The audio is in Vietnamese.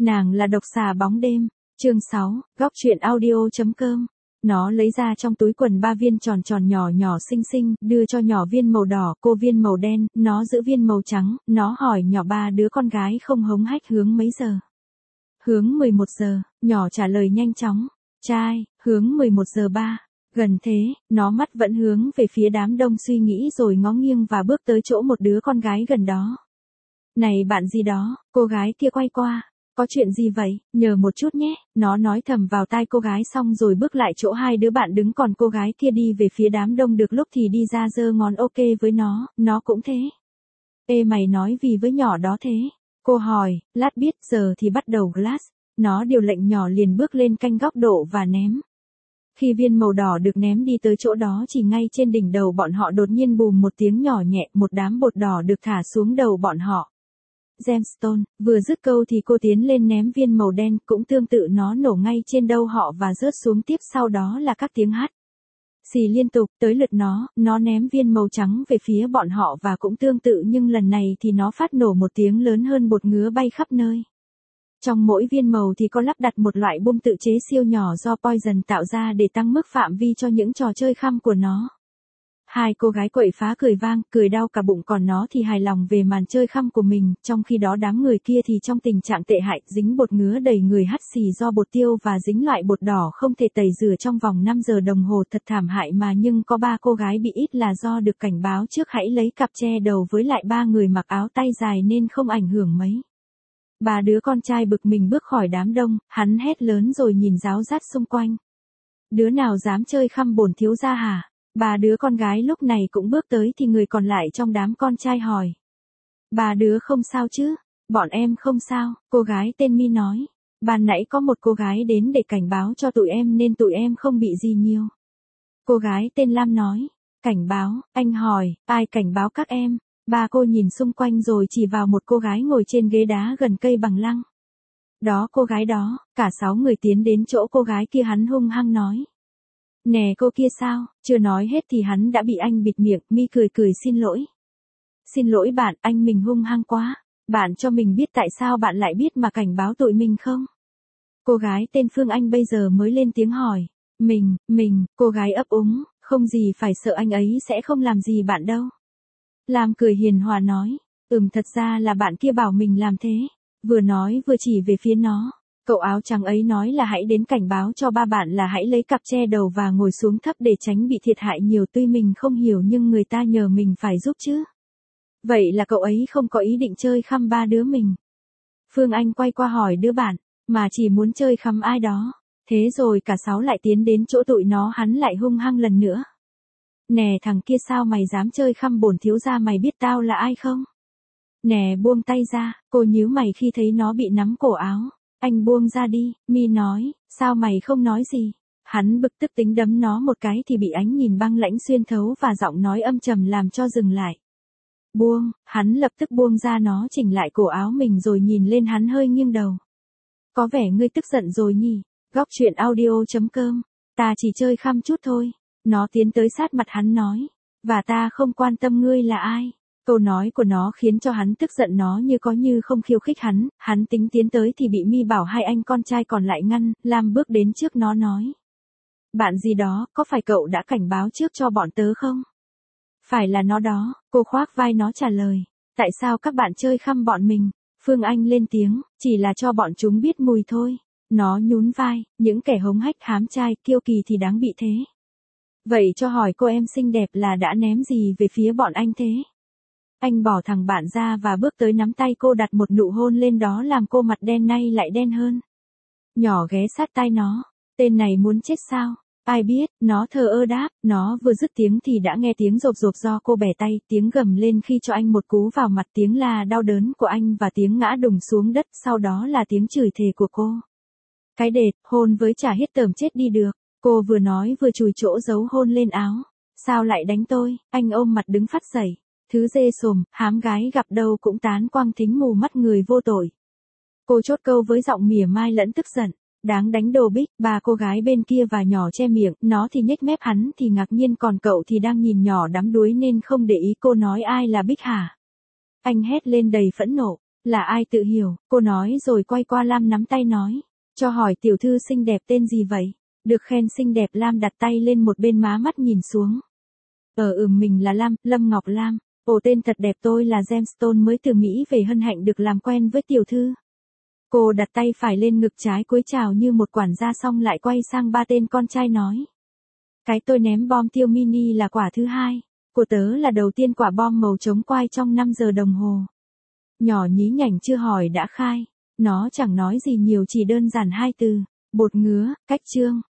Nàng là độc xà bóng đêm. Chương 6, góc truyện audio.com. Nó lấy ra trong túi quần 3 viên tròn tròn nhỏ nhỏ xinh xinh, đưa cho nhỏ viên màu đỏ, cô viên màu đen, nó giữ viên màu trắng, nó hỏi nhỏ 3 đứa con gái không hống hách hướng mấy giờ. Hướng 11 giờ, nhỏ trả lời nhanh chóng. Trai, hướng 11 giờ 3. Gần thế, nó mắt vẫn hướng về phía đám đông suy nghĩ rồi ngó nghiêng và bước tới chỗ một đứa con gái gần đó. Này bạn gì đó, cô gái kia quay qua. Có chuyện gì vậy, nhờ một chút nhé, nó nói thầm vào tai cô gái xong rồi bước lại chỗ 2 đứa bạn đứng còn cô gái kia đi về phía đám đông được lúc thì đi ra giơ ngón ok với nó cũng thế. Ê mày nói vì với nhỏ đó thế? Cô hỏi, lát biết giờ thì bắt đầu glass, nó điều lệnh nhỏ liền bước lên canh góc độ và ném. Khi viên màu đỏ được ném đi tới chỗ đó chỉ ngay trên đỉnh đầu bọn họ đột nhiên bùm một tiếng nhỏ nhẹ, một đám bột đỏ được thả xuống đầu bọn họ. Gemstone, vừa dứt câu thì cô tiến lên ném viên màu đen, cũng tương tự nó nổ ngay trên đầu họ và rớt xuống tiếp sau đó là các tiếng hắt xì liên tục, tới lượt nó ném viên màu trắng về phía bọn họ và cũng tương tự nhưng lần này thì nó phát nổ một tiếng lớn hơn bột ngứa bay khắp nơi. Trong mỗi viên màu thì có lắp đặt một loại bom tự chế siêu nhỏ do Poison tạo ra để tăng mức phạm vi cho những trò chơi khăm của nó. 2 cô gái quậy phá cười vang, cười đau cả bụng còn nó thì hài lòng về màn chơi khăm của mình, trong khi đó đám người kia thì trong tình trạng tệ hại, dính bột ngứa đầy người hắt xì do bột tiêu và dính loại bột đỏ không thể tẩy rửa trong vòng 5 giờ đồng hồ thật thảm hại mà nhưng có 3 cô gái bị ít là do được cảnh báo trước hãy lấy cặp che đầu với lại 3 người mặc áo tay dài nên không ảnh hưởng mấy. 3 đứa con trai bực mình bước khỏi đám đông, hắn hét lớn rồi nhìn ráo rát xung quanh. Đứa nào dám chơi khăm bổn thiếu gia hả? 3 đứa con gái lúc này cũng bước tới thì người còn lại trong đám con trai hỏi. 3 đứa không sao chứ? Bọn em không sao, cô gái tên My nói. Ban nãy có một cô gái đến để cảnh báo cho tụi em nên tụi em không bị gì nhiều. Cô gái tên Lam nói. Cảnh báo, anh hỏi, ai cảnh báo các em? 3 cô nhìn xung quanh rồi chỉ vào một cô gái ngồi trên ghế đá gần cây bằng lăng. Đó cô gái đó, cả 6 người tiến đến chỗ cô gái kia hắn hung hăng nói. Nè cô kia sao, chưa nói hết thì hắn đã bị anh bịt miệng, My cười cười xin lỗi. Xin lỗi bạn, anh mình hung hăng quá, bạn cho mình biết tại sao bạn lại biết mà cảnh báo tụi mình không? Cô gái tên Phương Anh bây giờ mới lên tiếng hỏi. Mình, cô gái ấp úng, không gì phải sợ anh ấy sẽ không làm gì bạn đâu. Lam cười hiền hòa nói, thật ra là bạn kia bảo mình làm thế, vừa nói vừa chỉ về phía nó. Cậu áo trắng ấy nói là hãy đến cảnh báo cho 3 bạn là hãy lấy cặp che đầu và ngồi xuống thấp để tránh bị thiệt hại nhiều tuy mình không hiểu nhưng người ta nhờ mình phải giúp chứ. Vậy là cậu ấy không có ý định chơi khăm 3 đứa mình. Phương Anh quay qua hỏi đứa bạn, mà chỉ muốn chơi khăm ai đó. Thế rồi cả 6 lại tiến đến chỗ tụi nó hắn lại hung hăng lần nữa. Nè thằng kia sao mày dám chơi khăm bổn thiếu gia mày biết tao là ai không? Nè buông tay ra, cô nhíu mày khi thấy nó bị nắm cổ áo. Anh buông ra đi, My nói, sao mày không nói gì? Hắn bực tức tính đấm nó một cái thì bị ánh nhìn băng lãnh xuyên thấu và giọng nói âm trầm làm cho dừng lại. Buông, hắn lập tức buông ra nó chỉnh lại cổ áo mình rồi nhìn lên hắn hơi nghiêng đầu. Có vẻ ngươi tức giận rồi nhỉ? Góc truyện audio.com. Ta chỉ chơi khăm chút thôi. Nó tiến tới sát mặt hắn nói. Và ta không quan tâm ngươi là ai. Câu nói của nó khiến cho hắn tức giận nó như không khiêu khích hắn tính tiến tới thì bị My bảo 2 anh con trai còn lại ngăn, Lam bước đến trước nó nói. Bạn gì đó, có phải cậu đã cảnh báo trước cho bọn tớ không? Phải là nó đó, cô khoác vai nó trả lời. Tại sao các bạn chơi khăm bọn mình? Phương Anh lên tiếng, chỉ là cho bọn chúng biết mùi thôi. Nó nhún vai, những kẻ hống hách hám trai kiêu kỳ thì đáng bị thế. Vậy cho hỏi cô em xinh đẹp là đã ném gì về phía bọn anh thế? Anh bỏ thằng bạn ra và bước tới nắm tay cô đặt một nụ hôn lên đó làm cô mặt đen nay lại đen hơn. Nhỏ ghé sát tai nó, tên này muốn chết sao? Ai biết, nó thờ ơ đáp, nó vừa dứt tiếng thì đã nghe tiếng rộp rộp do cô bẻ tay, tiếng gầm lên khi cho anh một cú vào mặt, tiếng la đau đớn của anh và tiếng ngã đùng xuống đất, sau đó là tiếng chửi thề của cô. Cái đệt, hôn với chả hết tởm chết đi được, cô vừa nói vừa chùi chỗ giấu hôn lên áo. Sao lại đánh tôi? Anh ôm mặt đứng phát dậy. Thứ dê sồm, hám gái gặp đâu cũng tán quang thính mù mắt người vô tội. Cô chốt câu với giọng mỉa mai lẫn tức giận. Đáng đánh đồ Bích, 3 cô gái bên kia và nhỏ che miệng, nó thì nhếch mép hắn thì ngạc nhiên còn cậu thì đang nhìn nhỏ đắm đuối nên không để ý cô nói ai là Bích hả? Anh hét lên đầy phẫn nộ. Là ai tự hiểu, cô nói rồi quay qua Lam nắm tay nói. Cho hỏi tiểu thư xinh đẹp tên gì vậy? Được khen xinh đẹp Lam đặt tay lên một bên má mắt nhìn xuống. Mình là Lam, Lâm Ngọc Lam. Ồ tên thật đẹp, tôi là Gemstone mới từ Mỹ về, hân hạnh được làm quen với tiểu thư. Cô đặt tay phải lên ngực trái cúi chào như một quản gia xong lại quay sang ba tên con trai nói. Cái tôi ném bom tiêu mini là quả thứ hai. Của tớ là đầu tiên, quả bom màu chống quai trong 5 giờ đồng hồ. Nhỏ nhí nhảnh chưa hỏi đã khai. Nó chẳng nói gì nhiều, chỉ đơn giản hai từ. Bột ngứa, cách trương.